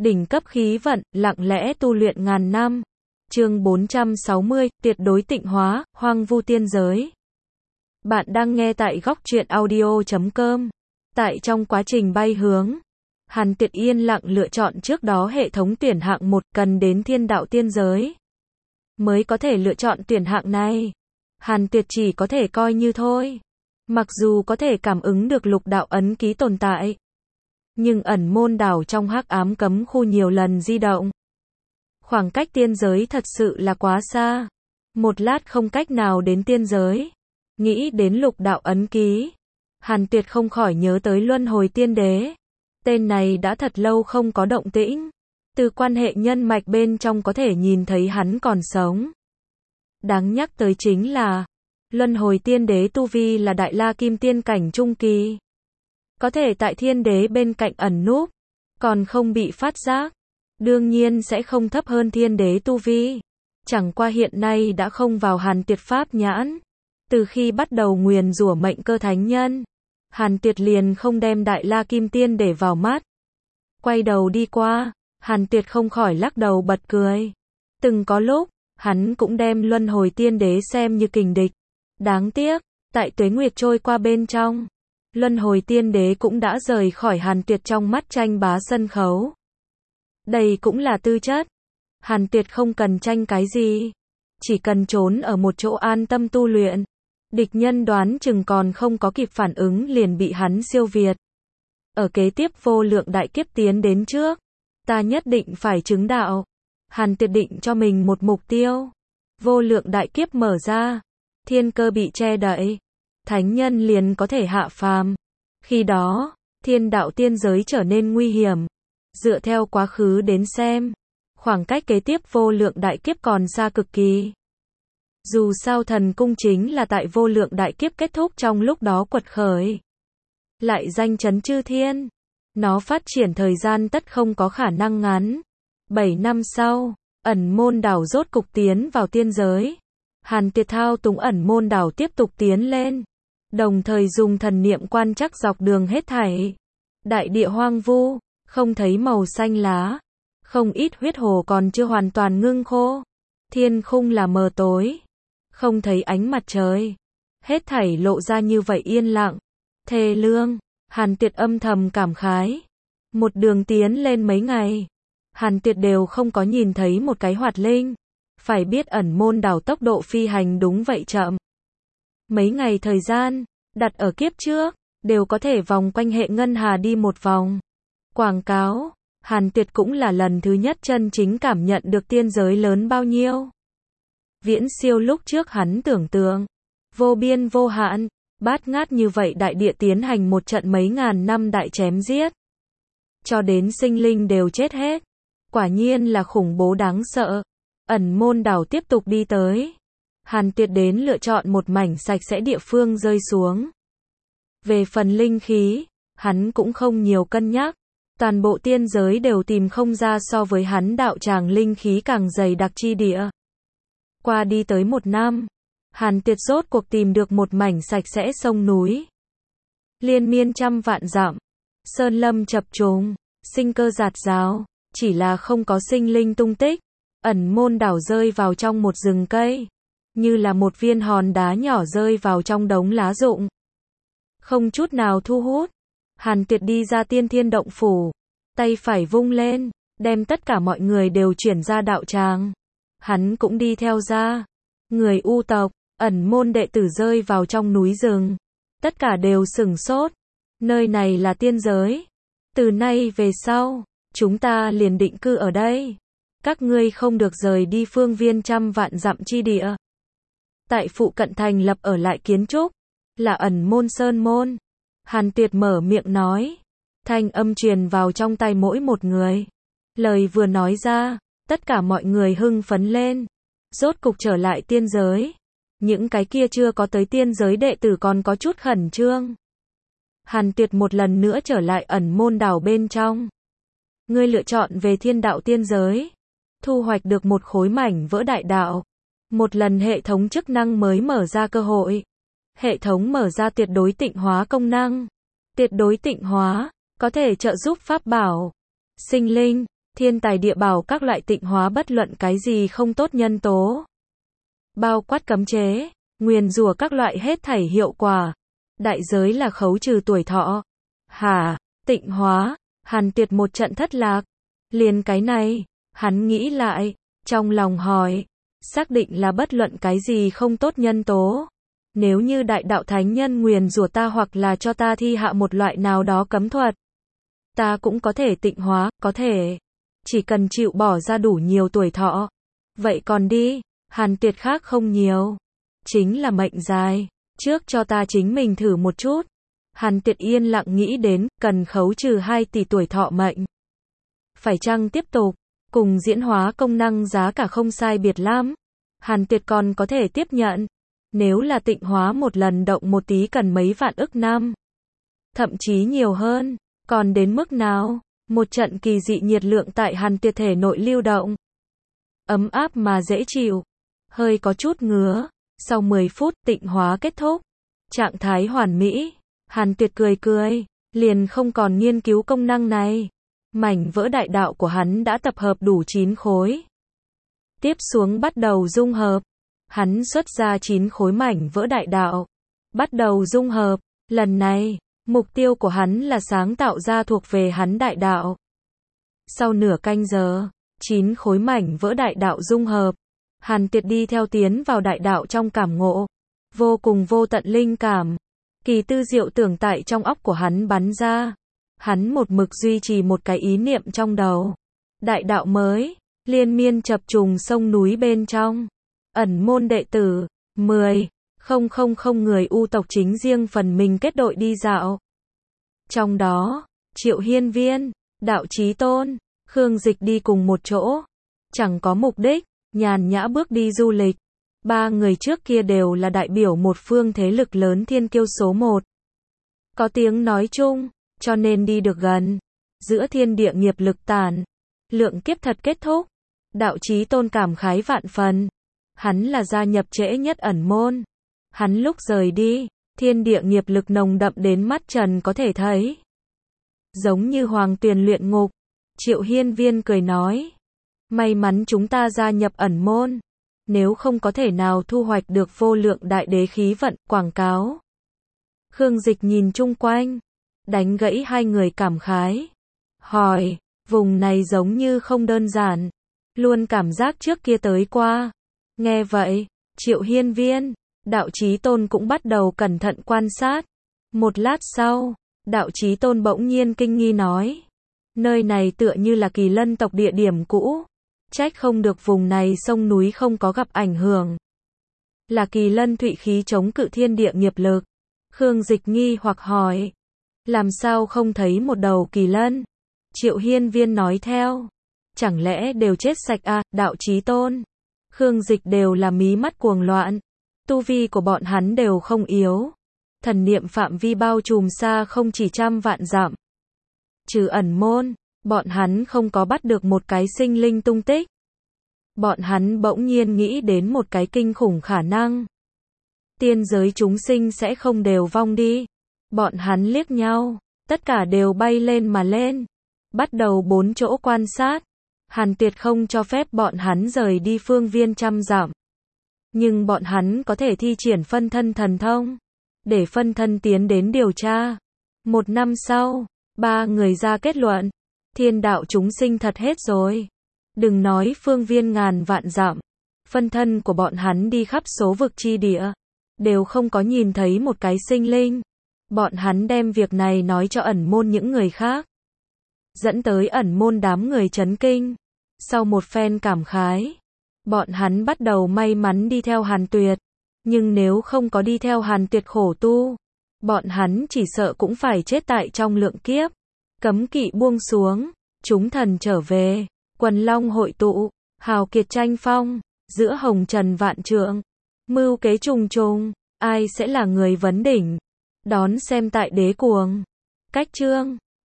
Đỉnh cấp khí vận, lặng lẽ tu luyện ngàn năm. Chương 460, tuyệt đối tịnh hóa, hoang vu tiên giới. Bạn đang nghe tại góc truyện audio.com. Tại trong quá trình bay hướng, Hàn Tuyệt yên lặng lựa chọn trước đó hệ thống tuyển hạng 1 cần đến thiên đạo tiên giới mới có thể lựa chọn tuyển hạng này. Hàn Tuyệt chỉ có thể coi như thôi. Mặc dù có thể cảm ứng được lục đạo ấn ký tồn tại, nhưng ẩn môn đảo trong hắc ám cấm khu nhiều lần di động. Khoảng cách tiên giới thật sự là quá xa. Một lát không cách nào đến tiên giới. Nghĩ đến lục đạo ấn ký, Hàn Tuyệt không khỏi nhớ tới Luân Hồi Tiên Đế. Tên này đã thật lâu không có động tĩnh. Từ quan hệ nhân mạch bên trong có thể nhìn thấy hắn còn sống. Đáng nhắc tới chính là, Luân Hồi Tiên Đế tu vi là Đại La Kim Tiên cảnh trung kỳ. Có thể tại thiên đế bên cạnh ẩn núp, còn không bị phát giác. Đương nhiên sẽ không thấp hơn thiên đế tu vi. Chẳng qua hiện nay đã không vào Hàn Tuyệt pháp nhãn. Từ khi bắt đầu nguyền rủa mệnh cơ thánh nhân, Hàn Tuyệt liền không đem Đại La Kim Tiên để vào mắt. Quay đầu đi qua, Hàn Tuyệt không khỏi lắc đầu bật cười. Từng có lúc, hắn cũng đem Luân Hồi Tiên Đế xem như kình địch. Đáng tiếc, tại tuế nguyệt trôi qua bên trong, Luân Hồi Tiên Đế cũng đã rời khỏi Hàn Tuyệt trong mắt tranh bá sân khấu. Đây cũng là tư chất. Hàn Tuyệt không cần tranh cái gì, chỉ cần trốn ở một chỗ an tâm tu luyện. Địch nhân đoán chừng còn không có kịp phản ứng liền bị hắn siêu việt. Ở kế tiếp vô lượng đại kiếp tiến đến trước, ta nhất định phải chứng đạo. Hàn Tuyệt định cho mình một mục tiêu. Vô lượng đại kiếp mở ra, thiên cơ bị che đậy, thánh nhân liền có thể hạ phàm. Khi đó, thiên đạo tiên giới trở nên nguy hiểm. Dựa theo quá khứ đến xem, khoảng cách kế tiếp vô lượng đại kiếp còn xa cực kỳ. Dù sao thần cung chính là tại vô lượng đại kiếp kết thúc trong lúc đó quật khởi. Lại danh chấn chư thiên. Nó phát triển thời gian tất không có khả năng ngắn. 7 năm sau, ẩn môn đảo rốt cục tiến vào tiên giới. Hàn Tuyệt thao túng ẩn môn đảo tiếp tục tiến lên. Đồng thời dùng thần niệm quan trắc dọc đường hết thảy. Đại địa hoang vu, không thấy màu xanh lá. Không ít huyết hồ còn chưa hoàn toàn ngưng khô. Thiên khung là mờ tối. Không thấy ánh mặt trời. Hết thảy lộ ra như vậy yên lặng. Thê lương. Hàn Tuyệt âm thầm cảm khái. Một đường tiến lên mấy ngày, Hàn Tuyệt đều không có nhìn thấy một cái hoạt linh. Phải biết ẩn môn đảo tốc độ phi hành đúng vậy chậm. Mấy ngày thời gian, đặt ở kiếp trước, đều có thể vòng quanh hệ ngân hà đi một vòng. Quảng cáo, Hàn Tuyệt cũng là lần thứ nhất chân chính cảm nhận được tiên giới lớn bao nhiêu. Viễn siêu lúc trước hắn tưởng tượng. Vô biên vô hạn, bát ngát như vậy đại địa tiến hành một trận mấy ngàn năm đại chém giết. Cho đến sinh linh đều chết hết. Quả nhiên là khủng bố đáng sợ. Ẩn môn đảo tiếp tục đi tới. Hàn Tuyệt đến lựa chọn một mảnh sạch sẽ địa phương rơi xuống. Về phần linh khí, hắn cũng không nhiều cân nhắc. Toàn bộ tiên giới đều tìm không ra so với hắn đạo tràng linh khí càng dày đặc chi địa. Qua đi tới 1 năm, Hàn Tuyệt rốt cuộc tìm được một mảnh sạch sẽ sông núi. Liên miên trăm vạn dặm, sơn lâm chập trùng, sinh cơ rạt rào, chỉ là không có sinh linh tung tích. Ẩn môn đảo rơi vào trong một rừng cây, như là một viên hòn đá nhỏ rơi vào trong đống lá rụng. Không chút nào thu hút. Hàn Tuyệt đi ra tiên thiên động phủ, tay phải vung lên, đem tất cả mọi người đều chuyển ra đạo tràng. Hắn cũng đi theo ra. Người U tộc, ẩn môn đệ tử rơi vào trong núi rừng. Tất cả đều sửng sốt. Nơi này là tiên giới. Từ nay về sau, chúng ta liền định cư ở đây. Các ngươi không được rời đi phương viên trăm vạn dặm chi địa. Tại phụ cận thành lập ở lại kiến trúc, là ẩn môn sơn môn. Hàn Tuyệt mở miệng nói. Thanh âm truyền vào trong tai mỗi một người. Lời vừa nói ra, tất cả mọi người hưng phấn lên. Rốt cục trở lại tiên giới. Những cái kia chưa có tới tiên giới đệ tử còn có chút khẩn trương. Hàn Tuyệt một lần nữa trở lại ẩn môn đảo bên trong. Ngươi lựa chọn về thiên đạo tiên giới. Thu hoạch được một khối mảnh vỡ đại đạo. Một lần hệ thống chức năng mới mở ra cơ hội. Hệ thống mở ra tuyệt đối tịnh hóa công năng. Tuyệt đối tịnh hóa, có thể trợ giúp pháp bảo, sinh linh, thiên tài địa bảo các loại tịnh hóa bất luận cái gì không tốt nhân tố. Bao quát cấm chế, nguyền rủa các loại hết thảy hiệu quả. Đại giới là khấu trừ tuổi thọ. Hả? Tịnh hóa? Hàn Tuyệt một trận thất lạc. Liền cái này, hắn nghĩ lại, trong lòng hỏi, xác định là bất luận cái gì không tốt nhân tố. Nếu như đại đạo thánh nhân nguyền rủa ta hoặc là cho ta thi hạ một loại nào đó cấm thuật, ta cũng có thể tịnh hóa, có thể. Chỉ cần chịu bỏ ra đủ nhiều tuổi thọ. Vậy còn đi, Hàn Tuyệt khác không nhiều. Chính là mệnh dài. Trước cho ta chính mình thử một chút. Hàn Tuyệt yên lặng nghĩ đến, cần khấu trừ 2 tỷ tuổi thọ mệnh. Phải chăng tiếp tục, cùng diễn hóa công năng giá cả không sai biệt lắm. Hàn Tuyệt còn có thể tiếp nhận. Nếu là tịnh hóa một lần động một tí cần mấy vạn ức năm. Thậm chí nhiều hơn. Còn đến mức nào? Một trận kỳ dị nhiệt lượng tại Hàn Tuyệt thể nội lưu động. Ấm áp mà dễ chịu. Hơi có chút ngứa. Sau 10 phút tịnh hóa kết thúc. Trạng thái hoàn mỹ. Hàn Tuyệt cười cười. Liền không còn nghiên cứu công năng này. Mảnh vỡ đại đạo của hắn đã tập hợp đủ 9 khối. Tiếp xuống bắt đầu dung hợp. Hắn xuất ra 9 khối mảnh vỡ đại đạo. Bắt đầu dung hợp. Lần này, mục tiêu của hắn là sáng tạo ra thuộc về hắn đại đạo. Sau nửa canh giờ, 9 khối mảnh vỡ đại đạo dung hợp. Hàn Tuyệt đi theo tiến vào đại đạo trong cảm ngộ. Vô cùng vô tận linh cảm. Kỳ tư diệu tưởng tại trong óc của hắn bắn ra. Hắn một mực duy trì một cái ý niệm trong đầu. Đại đạo mới, liên miên chập trùng sông núi bên trong. Ẩn môn đệ tử, 10,000 người U tộc chính riêng phần mình kết đội đi dạo. Trong đó, Triệu Hiên Viên, Đạo Chí Tôn, Khương Dịch đi cùng một chỗ. Chẳng có mục đích, nhàn nhã bước đi du lịch. 3 người trước kia đều là đại biểu một phương thế lực lớn thiên kiêu số 1. Có tiếng nói chung, cho nên đi được gần. Giữa thiên địa nghiệp lực tản. Lượng kiếp thật kết thúc. Đạo Chí Tôn cảm khái vạn phần. Hắn là gia nhập trễ nhất ẩn môn. Hắn lúc rời đi, thiên địa nghiệp lực nồng đậm đến mắt trần có thể thấy. Giống như hoàng tuyền luyện ngục. Triệu Hiên Viên cười nói. May mắn chúng ta gia nhập ẩn môn. Nếu không có thể nào thu hoạch được vô lượng đại đế khí vận, quảng cáo. Khương Dịch nhìn chung quanh. Đánh gãy hai người cảm khái. Hỏi, vùng này giống như không đơn giản. Luôn cảm giác trước kia tới qua. Nghe vậy, Triệu Hiên Viên, Đạo Chí Tôn cũng bắt đầu cẩn thận quan sát. Một lát sau, Đạo Chí Tôn bỗng nhiên kinh nghi nói. Nơi này tựa như là Kỳ Lân tộc địa điểm cũ. Trách không được vùng này sông núi không có gặp ảnh hưởng. Là Kỳ Lân thụy khí chống cự thiên địa nghiệp lực. Khương Dịch nghi hoặc hỏi. Làm sao không thấy một đầu Kỳ Lân? Triệu Hiên Viên nói theo. Chẳng lẽ đều chết sạch à, Đạo Chí Tôn? Khương Dịch đều là mí mắt cuồng loạn. Tu vi của bọn hắn đều không yếu. Thần niệm phạm vi bao trùm xa không chỉ trăm vạn dặm. Trừ ẩn môn, bọn hắn không có bắt được một cái sinh linh tung tích. Bọn hắn bỗng nhiên nghĩ đến một cái kinh khủng khả năng. Tiên giới chúng sinh sẽ không đều vong đi. Bọn hắn liếc nhau, tất cả đều bay lên mà lên. Bắt đầu 4 chỗ quan sát. Hàn Tuyệt không cho phép bọn hắn rời đi phương viên trăm dặm. Nhưng bọn hắn có thể thi triển phân thân thần thông. Để phân thân tiến đến điều tra. 1 năm sau, 3 người ra kết luận. Thiên đạo chúng sinh thật hết rồi. Đừng nói phương viên ngàn vạn dặm. Phân thân của bọn hắn đi khắp số vực chi địa. Đều không có nhìn thấy một cái sinh linh. Bọn hắn đem việc này nói cho ẩn môn những người khác. Dẫn tới ẩn môn đám người chấn kinh. Sau một phen cảm khái, bọn hắn bắt đầu may mắn đi theo Hàn Tuyệt. Nhưng nếu không có đi theo Hàn Tuyệt khổ tu, bọn hắn chỉ sợ cũng phải chết tại trong lượng kiếp. Cấm kỵ buông xuống, chúng thần trở về, quần long hội tụ, hào kiệt tranh phong, giữa hồng trần vạn trượng, mưu kế trùng trùng, ai sẽ là người vấn đỉnh? Đón xem tại Đế Cuồng. Cách chương